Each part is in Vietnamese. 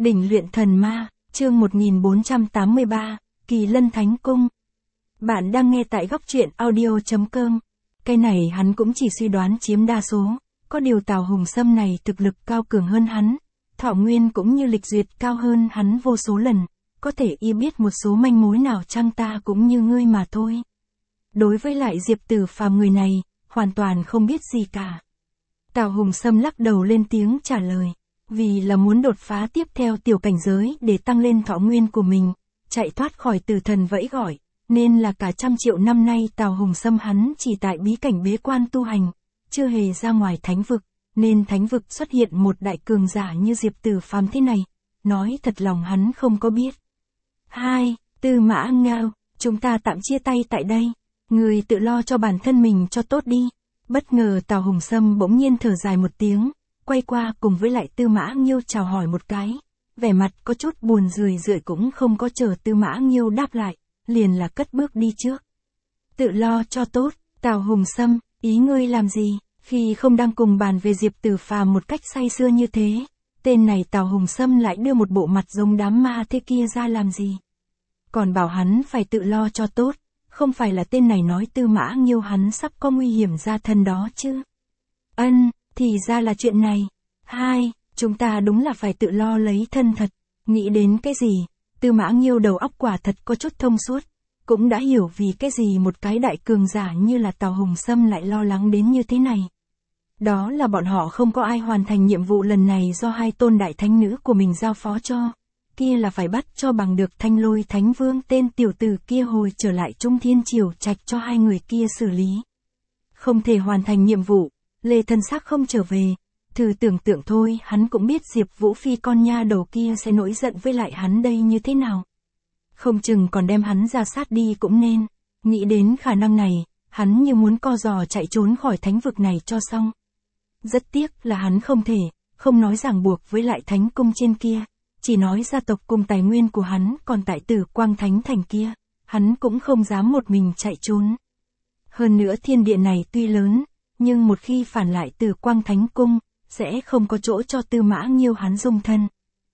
Đỉnh luyện thần ma, chương 1483, Kỳ Lân Thánh Cung. Bạn đang nghe tại góc truyện audio.com. Cái này hắn cũng chỉ suy đoán chiếm đa số, có điều Tào Hùng Sâm này thực lực cao cường hơn hắn, thọ nguyên cũng như lịch duyệt cao hơn hắn vô số lần, có thể y biết một số manh mối nào chăng ta cũng như ngươi mà thôi. Đối với lại Diệp Tử Phàm người này, hoàn toàn không biết gì cả. Tào Hùng Sâm lắc đầu lên tiếng trả lời. Vì là muốn đột phá tiếp theo tiểu cảnh giới để tăng lên thọ nguyên của mình, chạy thoát khỏi tử thần vẫy gọi, nên là cả 100 triệu năm nay Tào Hùng Sâm hắn chỉ tại bí cảnh bế quan tu hành, chưa hề ra ngoài thánh vực, nên thánh vực xuất hiện một đại cường giả như Diệp Tử Phàm thế này, nói thật lòng hắn không có biết. Tư Mã Ngao, chúng ta tạm chia tay tại đây, người tự lo cho bản thân mình cho tốt đi. Bất ngờ Tào Hùng Sâm bỗng nhiên thở dài một tiếng, quay qua cùng với lại Tư Mã Nghiêu chào hỏi một cái, vẻ mặt có chút buồn rười cũng không có chờ Tư Mã Nghiêu đáp lại, liền là cất bước đi trước. Tự lo cho tốt, Tào Hùng Sâm, ý ngươi làm gì, khi không đang cùng bàn về Diệp Tử Phàm một cách say sưa như thế, tên này Tào Hùng Sâm lại đưa một bộ mặt giống đám ma thế kia ra làm gì. Còn bảo hắn phải tự lo cho tốt, không phải là tên này nói Tư Mã Nghiêu hắn sắp có nguy hiểm ra thân đó chứ. Thì ra là chuyện này. Chúng ta đúng là phải tự lo lấy thân thật. Nghĩ đến cái gì, Tư Mã Nghiêu đầu óc quả thật có chút thông suốt, cũng đã hiểu vì cái gì một cái đại cường giả như là Tào Hùng Sâm lại lo lắng đến như thế này. Đó là bọn họ không có ai hoàn thành nhiệm vụ lần này do hai tôn đại thánh nữ của mình giao phó cho. Kia là phải bắt cho bằng được Thanh Lôi Thánh Vương tên tiểu tử kia hồi trở lại Trung Thiên Triều Trạch cho hai người kia xử lý. Không thể hoàn thành nhiệm vụ, Lê thân xác không trở về, thử tưởng tượng thôi hắn cũng biết Diệp Vũ Phi con nha đầu kia sẽ nổi giận với lại hắn đây như thế nào. Không chừng còn đem hắn ra sát đi cũng nên, nghĩ đến khả năng này, hắn như muốn co giò chạy trốn khỏi thánh vực này cho xong. Rất tiếc là hắn không thể, không nói ràng buộc với lại thánh cung trên kia, chỉ nói gia tộc cùng tài nguyên của hắn còn tại Tử Quang Thánh Thành kia, hắn cũng không dám một mình chạy trốn. Hơn nữa thiên địa này tuy lớn, nhưng một khi phản lại Tử Quang Thánh Cung, sẽ không có chỗ cho Tư Mã Nghiêu hắn dung thân.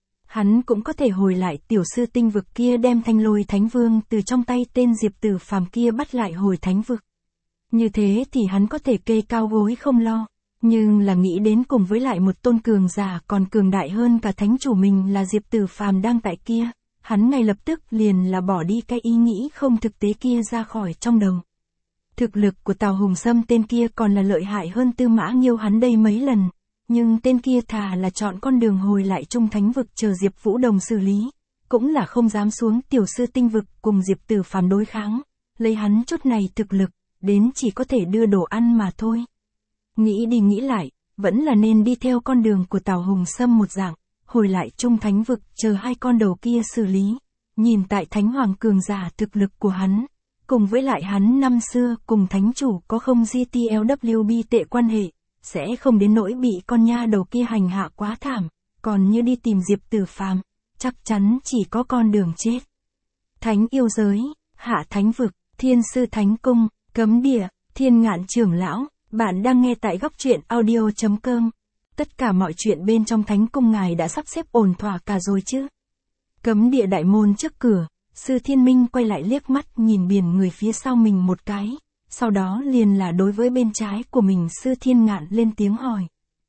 Hắn cũng có thể hồi lại tiểu sư tinh vực kia đem Thanh Lôi Thánh Vương từ trong tay tên Diệp Tử Phàm kia bắt lại hồi thánh vực. Như thế thì hắn có thể kê cao gối không lo, nhưng là nghĩ đến cùng với lại một tôn cường giả còn cường đại hơn cả thánh chủ mình là Diệp Tử Phàm đang tại kia, hắn ngay lập tức liền là bỏ đi cái ý nghĩ không thực tế kia ra khỏi trong đầu. Thực lực của Tào Hùng Sâm tên kia còn là lợi hại hơn Tư Mã Nghiêu hắn đây mấy lần, nhưng tên kia thà là chọn con đường hồi lại Trung Thánh vực chờ Diệp Vũ Đồng xử lý, cũng là không dám xuống tiểu sư tinh vực cùng Diệp Tử Phàm đối kháng, lấy hắn chút này thực lực, đến chỉ có thể đưa đồ ăn mà thôi. Nghĩ đi nghĩ lại, vẫn là nên đi theo con đường của Tào Hùng Sâm một dạng, hồi lại Trung Thánh vực chờ hai con đầu kia xử lý, nhìn tại Thánh Hoàng cường giả thực lực của hắn. Cùng với lại hắn năm xưa cùng thánh chủ có không GTLWB tệ quan hệ, sẽ không đến nỗi bị con nha đầu kia hành hạ quá thảm, còn như đi tìm Diệp Tử Phàm, chắc chắn chỉ có con đường chết. Thánh yêu giới, hạ thánh vực, thiên sư thánh cung, cấm địa, thiên ngạn trưởng lão, bạn đang nghe tại góc truyện audio.com. Tất cả mọi chuyện bên trong thánh cung ngài đã sắp xếp ổn thỏa cả rồi chứ. Cấm địa đại môn trước cửa. Sư Thiên Minh quay lại liếc mắt nhìn biển người phía sau mình một cái, sau đó liền là đối với bên trái của mình Sư Thiên Ngạn lên tiếng hỏi.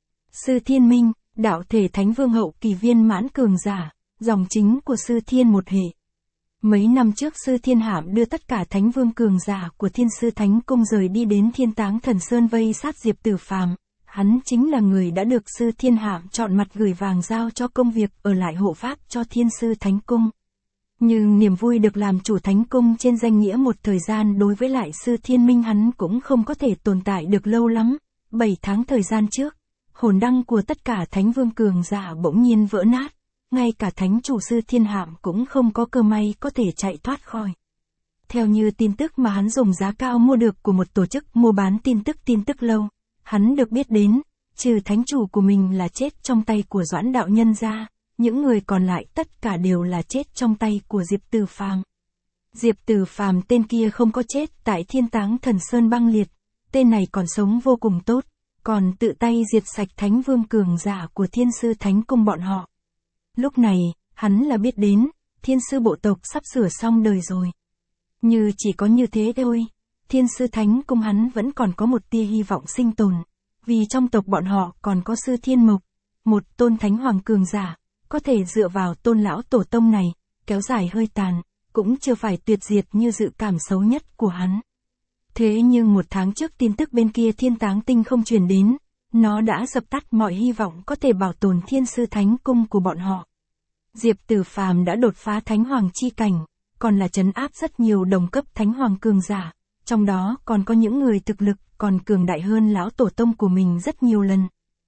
Sư Thiên Minh, đạo thể Thánh Vương hậu kỳ viên mãn cường giả, dòng chính của Sư Thiên một hệ. Mấy năm trước Sư Thiên Hạm đưa tất cả Thánh Vương cường giả của Thiên Sư Thánh Cung rời đi đến Thiên Táng Thần Sơn vây sát Diệp Tử Phàm, hắn chính là người đã được Sư Thiên Hạm chọn mặt gửi vàng giao cho công việc ở lại hộ pháp cho Thiên Sư Thánh Cung. Nhưng niềm vui được làm chủ thánh cung trên danh nghĩa một thời gian đối với lại Sư Thiên Minh hắn cũng không có thể tồn tại được lâu lắm. 7 tháng thời gian trước, hồn đăng của tất cả thánh vương cường giả bỗng nhiên vỡ nát, ngay cả thánh chủ Sư Thiên Hạm cũng không có cơ may có thể chạy thoát khỏi. Theo như tin tức mà hắn dùng giá cao mua được của một tổ chức mua bán tin tức lâu, hắn được biết đến, trừ thánh chủ của mình là chết trong tay của Doãn đạo nhân ra. Những người còn lại tất cả đều là chết trong tay của Diệp Tử Phàm. Diệp Tử Phàm tên kia không có chết tại Thiên Táng Thần Sơn băng liệt, tên này còn sống vô cùng tốt, còn tự tay diệt sạch Thánh Vương cường giả của Thiên Sư Thánh Cung bọn họ. Lúc này, hắn là biết đến, thiên sư bộ tộc sắp sửa xong đời rồi. Như chỉ có như thế thôi, thiên sư thánh cung hắn vẫn còn có một tia hy vọng sinh tồn. Vì trong tộc bọn họ còn có sư Thiên Mộc, một tôn thánh hoàng cường giả, có thể dựa vào tôn lão tổ tông này, kéo dài hơi tàn, cũng chưa phải tuyệt diệt như dự cảm xấu nhất của hắn. Thế nhưng một tháng trước tin tức bên kia Thiên Táng Tinh không truyền đến, nó đã dập tắt mọi hy vọng có thể bảo tồn thiên sư thánh cung của bọn họ. Diệp Tử Phàm đã đột phá thánh hoàng chi cảnh, còn là trấn áp rất nhiều đồng cấp thánh hoàng cường giả, trong đó còn có những người thực lực còn cường đại hơn lão tổ tông của mình rất nhiều lần.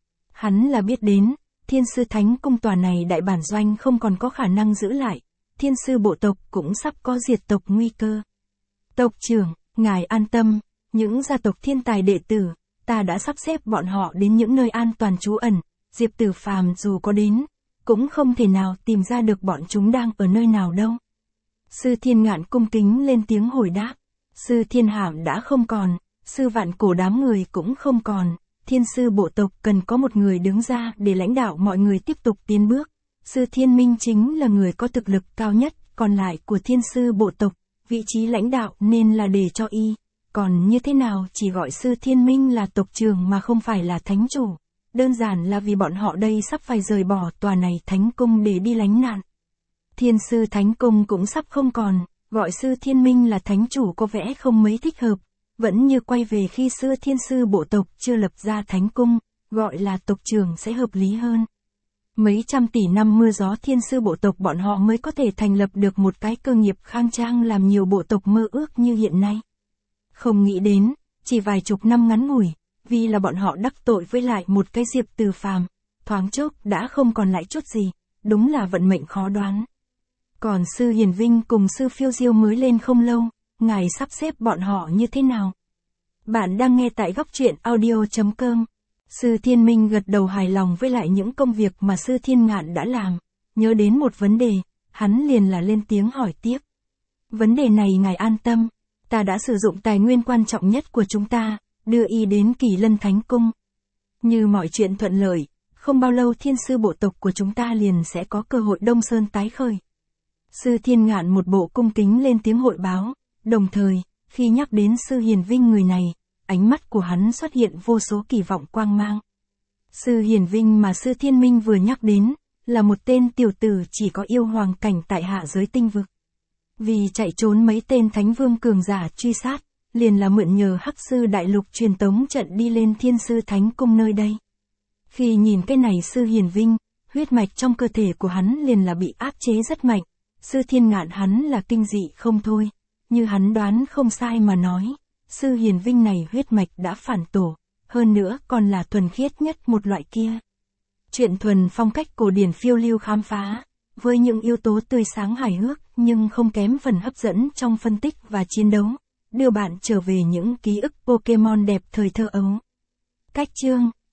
Hắn là biết đến, thiên sư thánh cung tòa này đại bản doanh không còn có khả năng giữ lại, thiên sư bộ tộc cũng sắp có diệt tộc nguy cơ. Tộc trưởng, ngài an tâm, những gia tộc thiên tài đệ tử, ta đã sắp xếp bọn họ đến những nơi an toàn trú ẩn, Diệp Tử Phàm dù có đến, cũng không thể nào tìm ra được bọn chúng đang ở nơi nào đâu. Sư Thiên Ngạn cung kính lên tiếng hồi đáp, sư Thiên Hàm đã không còn, sư Vạn Cổ đám người cũng không còn, thiên sư bộ tộc cần có một người đứng ra để lãnh đạo mọi người tiếp tục tiến bước. Sư Thiên Minh chính là người có thực lực cao nhất, còn lại của thiên sư bộ tộc, vị trí lãnh đạo nên là để cho y. Còn như thế nào chỉ gọi sư Thiên Minh là tộc trưởng mà không phải là thánh chủ. Đơn giản là vì bọn họ đây sắp phải rời bỏ tòa này thánh cung để đi lánh nạn. Thiên sư thánh cung cũng sắp không còn, gọi sư Thiên Minh là thánh chủ có vẻ không mấy thích hợp. Vẫn như quay về khi xưa thiên sư bộ tộc chưa lập ra thánh cung, gọi là tộc trưởng sẽ hợp lý hơn. Mấy trăm tỷ năm mưa gió thiên sư bộ tộc bọn họ mới có thể thành lập được một cái cơ nghiệp khang trang làm nhiều bộ tộc mơ ước như hiện nay. Không nghĩ đến, chỉ vài chục năm ngắn ngủi, vì là bọn họ đắc tội với lại một cái Diệp Tử Phàm, thoáng chốc đã không còn lại chút gì, đúng là vận mệnh khó đoán. Còn sư Hiền Vinh cùng sư Phiêu Diêu mới lên không lâu, ngài sắp xếp bọn họ như thế nào? Bạn đang nghe tại góc truyện audio.com. Sư Thiên Minh gật đầu hài lòng với lại những công việc mà sư Thiên Ngạn đã làm, nhớ đến một vấn đề, hắn liền là lên tiếng hỏi tiếp. Vấn đề này ngài an tâm, ta đã sử dụng tài nguyên quan trọng nhất của chúng ta, đưa y đến Kỳ Lân Thánh Cung. Như mọi chuyện thuận lợi, không bao lâu thiên sư bộ tộc của chúng ta liền sẽ có cơ hội Đông Sơn tái khởi. Sư Thiên Ngạn một bộ cung kính lên tiếng hội báo, đồng thời, khi nhắc đến sư Hiền Vinh người này, ánh mắt của hắn xuất hiện vô số kỳ vọng quang mang. Sư Hiền Vinh mà sư Thiên Minh vừa nhắc đến, là một tên tiểu tử chỉ có yêu hoàng cảnh tại hạ giới tinh vực. Vì chạy trốn mấy tên thánh vương cường giả truy sát, liền là mượn nhờ Hắc Sư Đại Lục truyền tống trận đi lên thiên sư thánh cung nơi đây. Khi nhìn cái này sư Hiền Vinh, huyết mạch trong cơ thể của hắn liền là bị áp chế rất mạnh, sư Thiên Ngạn hắn là kinh dị không thôi, như hắn đoán không sai mà nói. Sư Hiền Vinh này huyết mạch đã phản tổ, hơn nữa còn là thuần khiết nhất một loại kia. Chuyện thuần phong cách cổ điển phiêu lưu khám phá, với những yếu tố tươi sáng hài hước nhưng không kém phần hấp dẫn trong phân tích và chiến đấu, đưa bạn trở về những ký ức Pokemon đẹp thời thơ ấu. Cách chương